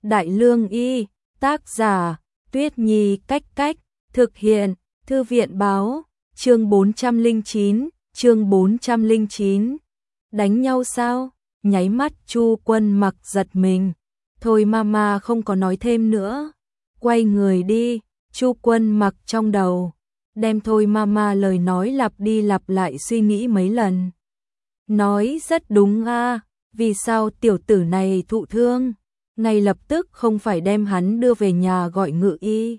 Đại Lương Y, tác giả, Tuyết Nhi Cách Cách, thực hiện, Thư viện Báo, chương 409, đánh nhau sao? Nháy mắt Chu Quân Mặc giật mình, thôi mama không có nói thêm nữa, quay người đi. Chu Quân Mặc trong đầu, đem thôi mama lời nói lặp đi lặp lại suy nghĩ mấy lần. Nói rất đúng a, vì sao tiểu tử này thụ thương, ngay lập tức không phải đem hắn đưa về nhà gọi ngự y,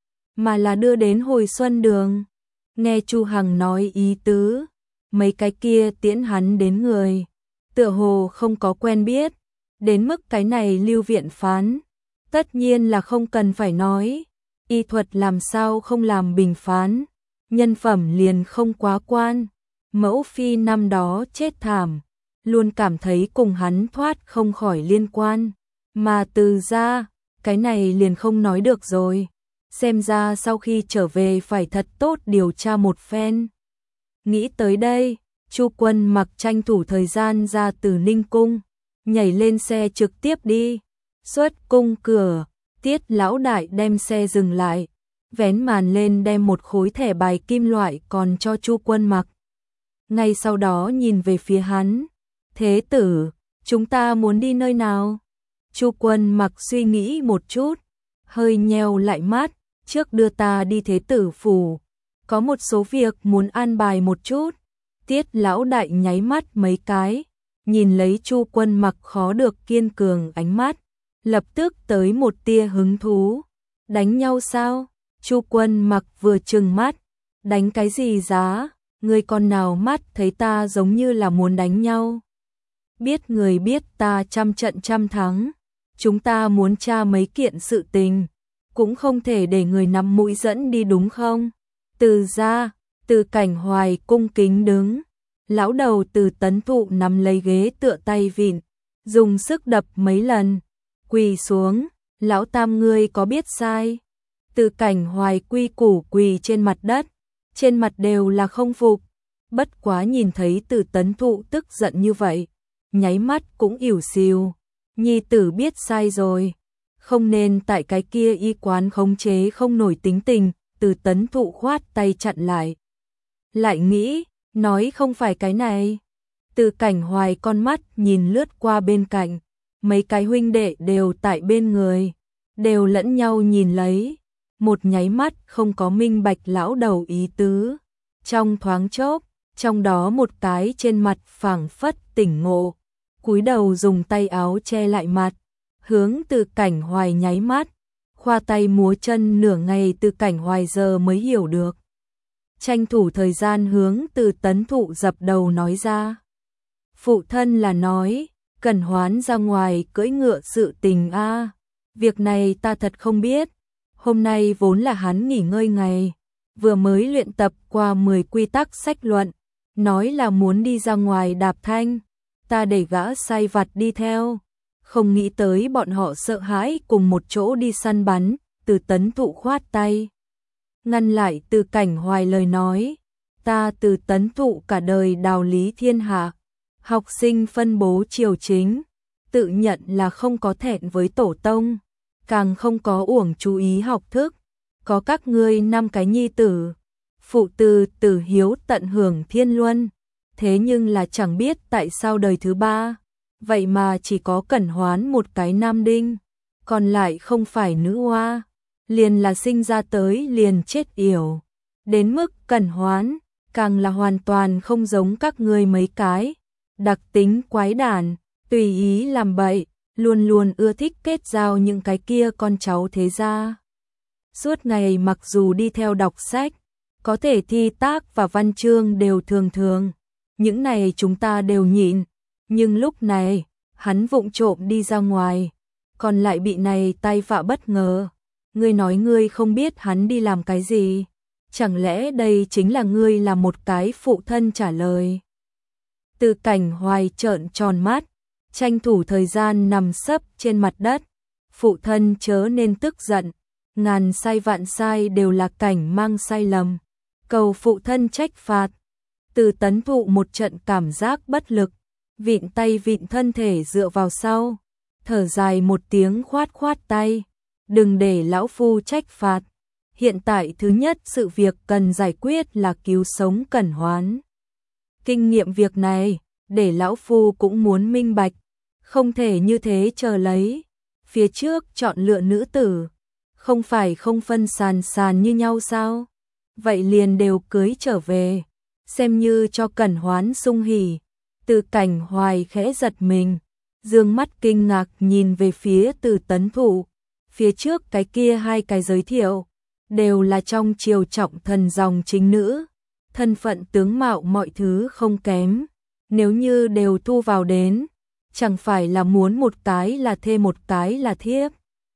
mà là đưa đến Hồi Xuân Đường. Nghe Chu Hằng nói ý tứ, mấy cái kia tiễn hắn đến người, tựa hồ không có quen biết, đến mức cái này Lưu Viện phán, tất nhiên là không cần phải nói, y thuật làm sao không làm bình phán, nhân phẩm liền không quá quan. Mẫu phi năm đó chết thảm, luôn cảm thấy cùng hắn thoát không khỏi liên quan, mà Từ ra, cái này liền không nói được rồi, xem ra sau khi trở về phải thật tốt điều tra một phen. Nghĩ tới đây, Chu Quân Mặc tranh thủ thời gian ra từ Ninh Cung, nhảy lên xe trực tiếp đi, xuất cung cửa, Tiết lão đại đem xe dừng lại, vén màn lên đem một khối thẻ bài kim loại còn cho Chu Quân Mặc. Ngay sau đó nhìn về phía hắn, thế tử, chúng ta muốn đi nơi nào? Chu Quân Mặc suy nghĩ một chút, hơi nheo lại mắt, trước đưa ta đi thế tử phủ, có một số việc muốn an bài một chút. Tiết lão đại nháy mắt mấy cái, nhìn lấy Chu Quân Mặc khó được kiên cường ánh mắt, lập tức tới một tia hứng thú. Đánh nhau sao? Chu Quân Mặc vừa trừng mắt, đánh cái gì giá? Người con nào mắt thấy ta giống như là muốn đánh nhau? Biết người biết ta trăm trận trăm thắng, chúng ta muốn tra mấy kiện sự tình, cũng không thể để người nắm mũi dẫn đi đúng không? Từ ra, Từ Cảnh Hoài cung kính đứng, lão đầu Từ Tấn Thụ nắm lấy ghế tựa tay vịn, dùng sức đập mấy lần, quỳ xuống, lão tam ngươi có biết sai? Từ Cảnh Hoài quy củ quỳ trên mặt đất, trên mặt đều là không phục, bất quá nhìn thấy Từ Tấn Thụ tức giận như vậy, nháy mắt cũng ỉu xìu, nhi tử biết sai rồi, không nên tại cái kia y quán khống chế không nổi tính tình. Từ Tấn Thụ khoát tay chặn lại. Lại nghĩ, nói không phải cái này. Từ Cảnh Hoài con mắt nhìn lướt qua bên cạnh, mấy cái huynh đệ đều tại bên người, đều lẫn nhau nhìn lấy, một nháy mắt không có minh bạch lão đầu ý tứ. Trong thoáng chốc, trong đó một cái trên mặt phảng phất tỉnh ngộ, cúi đầu dùng tay áo che lại mặt, hướng Từ Cảnh Hoài nháy mắt, khoa tay múa chân nửa ngày. Từ Cảnh Hoài giờ mới hiểu được, tranh thủ thời gian hướng Từ Tấn Thụ dập đầu nói ra. Phụ thân là nói, cần hoán ra ngoài cưỡi ngựa sự tình a, việc này ta thật không biết, hôm nay vốn là hắn nghỉ ngơi ngày, vừa mới luyện tập qua 10 quy tắc sách luận, nói là muốn đi ra ngoài đạp thanh, ta để gã sai vặt đi theo. Không nghĩ tới bọn họ sợ hãi cùng một chỗ đi săn bắn. Từ Tấn Thụ khoát tay, ngăn lại Từ Cảnh Hoài lời nói, ta Từ Tấn Thụ cả đời đào lý thiên hạ, học sinh phân bố triều chính, tự nhận là không có thẹn với tổ tông, càng không có uổng chú ý học thức, có các ngươi 5 cái nhi tử, phụ từ tử hiếu tận hưởng thiên luân, thế nhưng là chẳng biết tại sao đời thứ 3, vậy mà chỉ có Cẩn Hoán một cái nam đinh, còn lại không phải nữ hoa, liền là sinh ra tới liền chết yểu, đến mức Cẩn Hoán càng là hoàn toàn không giống các ngươi mấy cái, đặc tính quái đản, tùy ý làm bậy, luôn luôn ưa thích kết giao những cái kia con cháu thế gia. Suốt ngày mặc dù đi theo đọc sách, có thể thi tác và văn chương đều thường thường, những này chúng ta đều nhịn, nhưng lúc này, hắn vụng trộm đi ra ngoài, còn lại bị này tai vạ bất ngờ. Ngươi nói ngươi không biết hắn đi làm cái gì, chẳng lẽ đây chính là ngươi là một cái phụ thân trả lời? Từ Cảnh Hoài trợn tròn mắt, tranh thủ thời gian nằm sấp trên mặt đất, phụ thân chớ nên tức giận, ngàn sai vạn sai đều là cảnh mang sai lầm, cầu phụ thân trách phạt. Từ Tấn Thụ một trận cảm giác bất lực, vịn tay vịn thân thể dựa vào sau, thở dài một tiếng khoát khoát tay, đừng để lão phu trách phạt. Hiện tại thứ nhất sự việc cần giải quyết là cứu sống Cẩn Hoán. Kinh nghiệm việc này, để lão phu cũng muốn minh bạch, không thể như thế chờ lấy. Phía trước chọn lựa nữ tử, không phải không phân sàn sàn như nhau sao? Vậy liền đều cưới trở về, xem như cho Cẩn Hoán sung hỉ. Từ Cảnh Hoài khẽ giật mình, dương mắt kinh ngạc nhìn về phía Từ Tấn Thụ. Phía trước cái kia hai cái giới thiệu, đều là trong triều trọng thần dòng chính nữ, thân phận tướng mạo mọi thứ không kém. Nếu như đều thu vào đến, chẳng phải là muốn một cái là thê một cái là thiếp.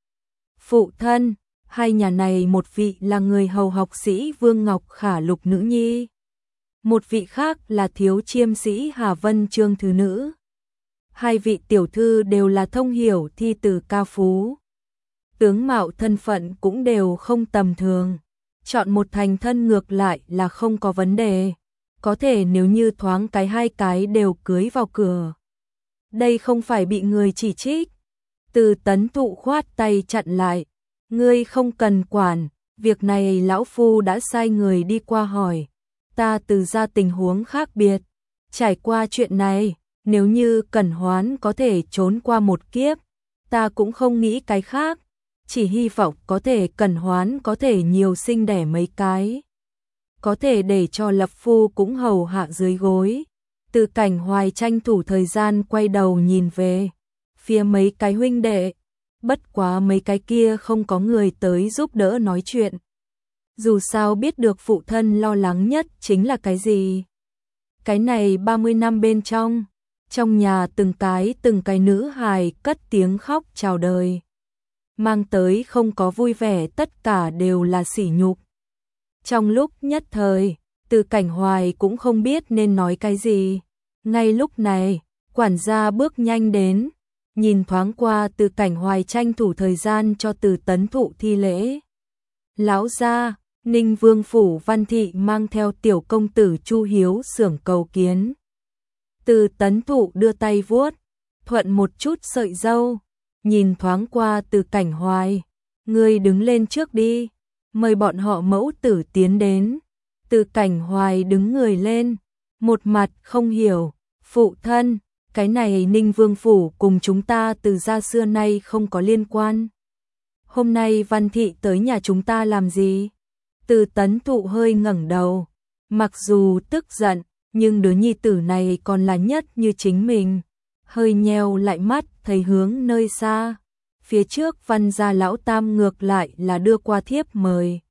Phụ thân, hai nhà này một vị là người hầu học sĩ Vương Ngọc Khả Lục nữ nhi, một vị khác là thiếu chiêm sĩ Hà Vân Trương thứ nữ. Hai vị tiểu thư đều là thông hiểu thi từ ca phú. Tướng mạo thân phận cũng đều không tầm thường. Chọn một thành thân ngược lại là không có vấn đề. Có thể nếu như thoáng cái hai cái đều cưới vào cửa. Đây không phải bị người chỉ trích. Từ Tấn Thụ khoát tay chặn lại. Ngươi không cần quản, việc này lão phu đã sai người đi qua hỏi. Ta từ ra tình huống khác biệt. Trải qua chuyện này, nếu như Cẩn Hoán có thể trốn qua một kiếp, ta cũng không nghĩ cái khác. Chỉ hy vọng có thể Cẩn Hoán có thể nhiều sinh đẻ mấy cái. Có thể để cho Lập Phu cũng hầu hạ dưới gối. Từ Cảnh Hoài tranh thủ thời gian quay đầu nhìn về phía mấy cái huynh đệ. Bất quá mấy cái kia không có người tới giúp đỡ nói chuyện. Dù sao biết được phụ thân lo lắng nhất chính là cái gì. Cái này 30 năm bên trong nhà từng cái nữ hài cất tiếng khóc chào đời. Mang tới không có vui vẻ, tất cả đều là sỉ nhục. Trong lúc nhất thời, Từ Cảnh Hoài cũng không biết nên nói cái gì. Ngay lúc này, quản gia bước nhanh đến, nhìn thoáng qua Từ Cảnh Hoài tranh thủ thời gian cho Từ Tấn Thụ thi lễ. Lão gia, Ninh Vương phủ Văn thị mang theo tiểu công tử Chu Hiếu xưởng cầu kiến. Từ Tấn Thụ đưa tay vuốt, thuận một chút sợi râu, nhìn thoáng qua Từ Cảnh Hoài, ngươi đứng lên trước đi, mời bọn họ mẫu tử tiến đến. Từ Cảnh Hoài đứng người lên, một mặt không hiểu, phụ thân, cái này Ninh Vương phủ cùng chúng ta từ gia xưa nay không có liên quan. Hôm nay Văn thị tới nhà chúng ta làm gì? Từ Tấn Thụ hơi ngẩng đầu, mặc dù tức giận, nhưng đứa nhi tử này còn là nhất như chính mình. Hơi nheo lại mắt, thấy hướng nơi xa. Phía trước Văn gia lão tam ngược lại là đưa qua thiếp mời.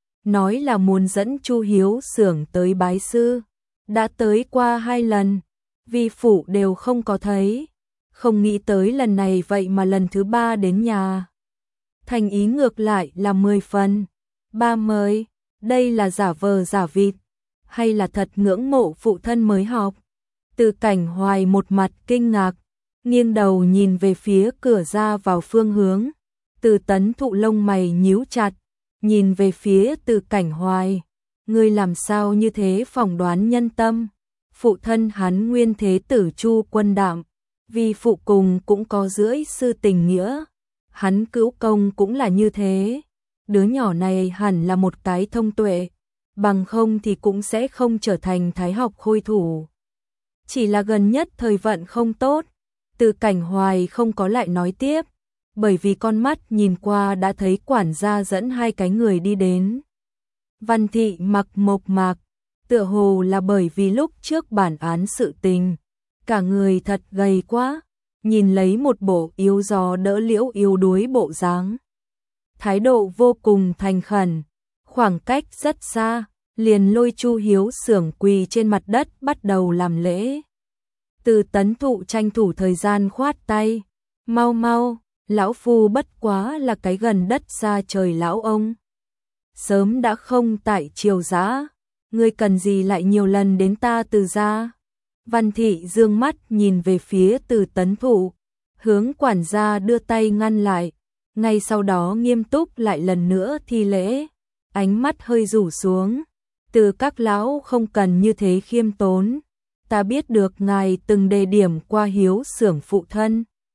Nói là muốn dẫn Chu Hiếu xưởng tới bái sư. Đã tới qua 2 lần, vi phụ đều không có thấy. Không nghĩ tới lần này vậy mà lần thứ 3 đến nhà. Thành ý ngược lại là 10 phần. Ba mời, đây là giả vờ giả vịt, hay là thật ngưỡng mộ phụ thân mới học? Từ Cảnh Hoài một mặt kinh ngạc, nghiêng đầu nhìn về phía cửa ra vào phương hướng. Từ Tấn Thụ lông mày nhíu chặt, nhìn về phía Từ Cảnh Hoài. Ngươi làm sao như thế phỏng đoán nhân tâm? Phụ thân hắn nguyên thế tử Chu Quân Đạm, vì phụ cùng cũng có rưỡi sư tình nghĩa. Hắn cữu công cũng là như thế. Đứa nhỏ này hẳn là một cái thông tuệ, bằng không thì cũng sẽ không trở thành thái học khôi thủ. Chỉ là gần nhất thời vận không tốt. Từ Cảnh Hoài không có lại nói tiếp, bởi vì con mắt nhìn qua đã thấy quản gia dẫn 2 cái người đi đến. Văn thị mặc mộc mạc, tựa hồ là bởi vì lúc trước bản án sự tình, cả người thật gầy quá, nhìn lấy một bộ yếu gió đỡ liễu yếu đuối bộ dáng. Thái độ vô cùng thành khẩn, khoảng cách rất xa, liền lôi Chu Hiếu xưởng quỳ trên mặt đất bắt đầu làm lễ. Từ Tấn Thụ tranh thủ thời gian khoát tay, mau mau, lão phu bất quá là cái gần đất xa trời lão ông. Sớm đã không tại triều giã, ngươi cần gì lại nhiều lần đến ta Từ gia? Văn thị dương mắt nhìn về phía Từ Tấn Thụ, hướng quản gia đưa tay ngăn lại, ngay sau đó nghiêm túc lại lần nữa thi lễ, ánh mắt hơi rủ xuống. Từ các lão không cần như thế khiêm tốn, ta biết được ngài từng đề điểm qua Hiếu xưởng phụ thân.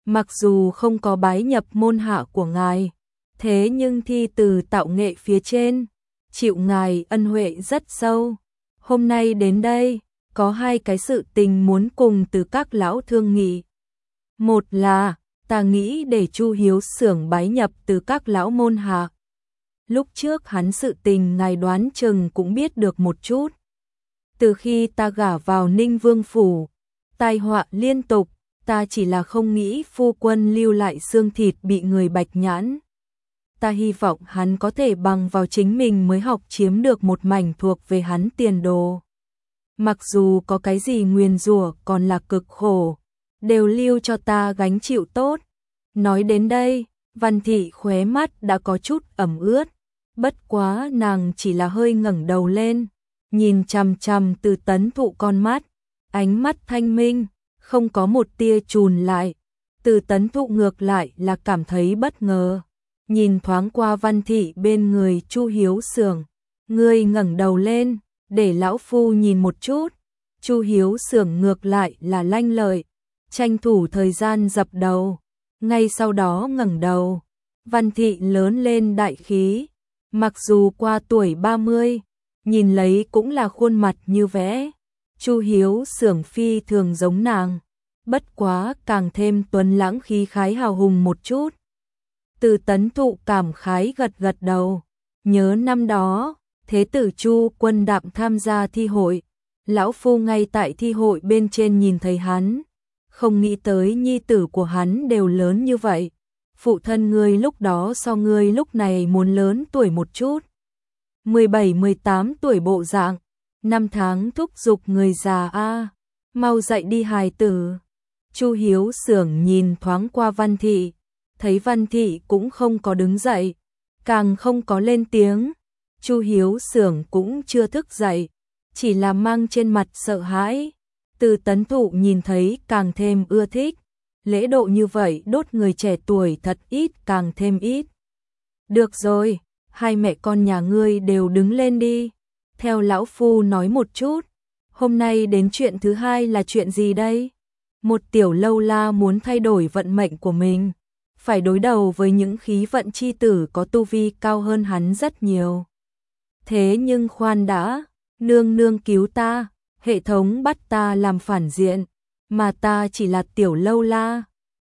Mặc dù không có bái nhập môn hạ của ngài, thế nhưng thi từ tạo nghệ phía trên, chịu ngài ân huệ rất sâu. Hôm nay đến đây, có hai cái sự tình muốn cùng từ các lão thương nghị. Một là, ta nghĩ để Chu Hiếu Xưởng bái nhập từ các lão môn hạ. Lúc trước hắn sự tình ngài đoán chừng cũng biết được một chút. Từ khi ta gả vào Ninh Vương Phủ, tai họa liên tục, ta chỉ là không nghĩ phu quân lưu lại xương thịt bị người bạch nhãn. Ta hy vọng hắn có thể bằng vào chính mình mới học chiếm được một mảnh thuộc về hắn tiền đồ. Mặc dù có cái gì nguyền rủa còn là cực khổ, đều lưu cho ta gánh chịu tốt. Nói đến đây, Văn Thị khóe mắt đã có chút ẩm ướt, bất quá nàng chỉ là hơi ngẩng đầu lên, nhìn chằm chằm Từ Tấn Thụ con mắt, ánh mắt thanh minh, không có một tia chùn lại. Từ Tấn Thụ ngược lại là cảm thấy bất ngờ, nhìn thoáng qua Văn Thị bên người Chu Hiếu Xưởng, ngươi ngẩng đầu lên, để lão phu nhìn một chút. Chu Hiếu Xưởng ngược lại là lanh lợi, tranh thủ thời gian dập đầu, ngay sau đó ngẩng đầu. Văn Thị lớn lên đại khí, mặc dù qua tuổi 30, nhìn lấy cũng là khuôn mặt như vẽ. Chu Hiếu Xưởng phi thường giống nàng, bất quá càng thêm tuấn lãng khí khái hào hùng một chút. Từ Tấn Thụ cảm khái gật gật đầu, nhớ năm đó, Thế tử Chu Quân Đạm tham gia thi hội, lão phu ngay tại thi hội bên trên nhìn thấy hắn, không nghĩ tới nhi tử của hắn đều lớn như vậy. Phụ thân ngươi lúc đó so ngươi lúc này muốn lớn tuổi một chút, 17-18 tuổi bộ dạng, năm tháng thúc giục người già a, mau dậy đi hài tử. Chu Hiếu Xưởng nhìn thoáng qua Văn Thị, thấy Văn Thị cũng không có đứng dậy, càng không có lên tiếng. Chu Hiếu Xưởng cũng chưa thức dậy, chỉ là mang trên mặt sợ hãi. Từ Tấn Thụ nhìn thấy càng thêm ưa thích, lễ độ như vậy đốt người trẻ tuổi thật ít càng thêm ít. Được rồi, hai mẹ con nhà ngươi đều đứng lên đi, theo lão phu nói một chút, hôm nay đến chuyện thứ hai là chuyện gì đây? Một tiểu lâu la muốn thay đổi vận mệnh của mình, phải đối đầu với những khí vận chi tử có tu vi cao hơn hắn rất nhiều. Thế nhưng khoan đã, nương nương cứu ta, hệ thống bắt ta làm phản diện, mà ta chỉ là tiểu lâu la,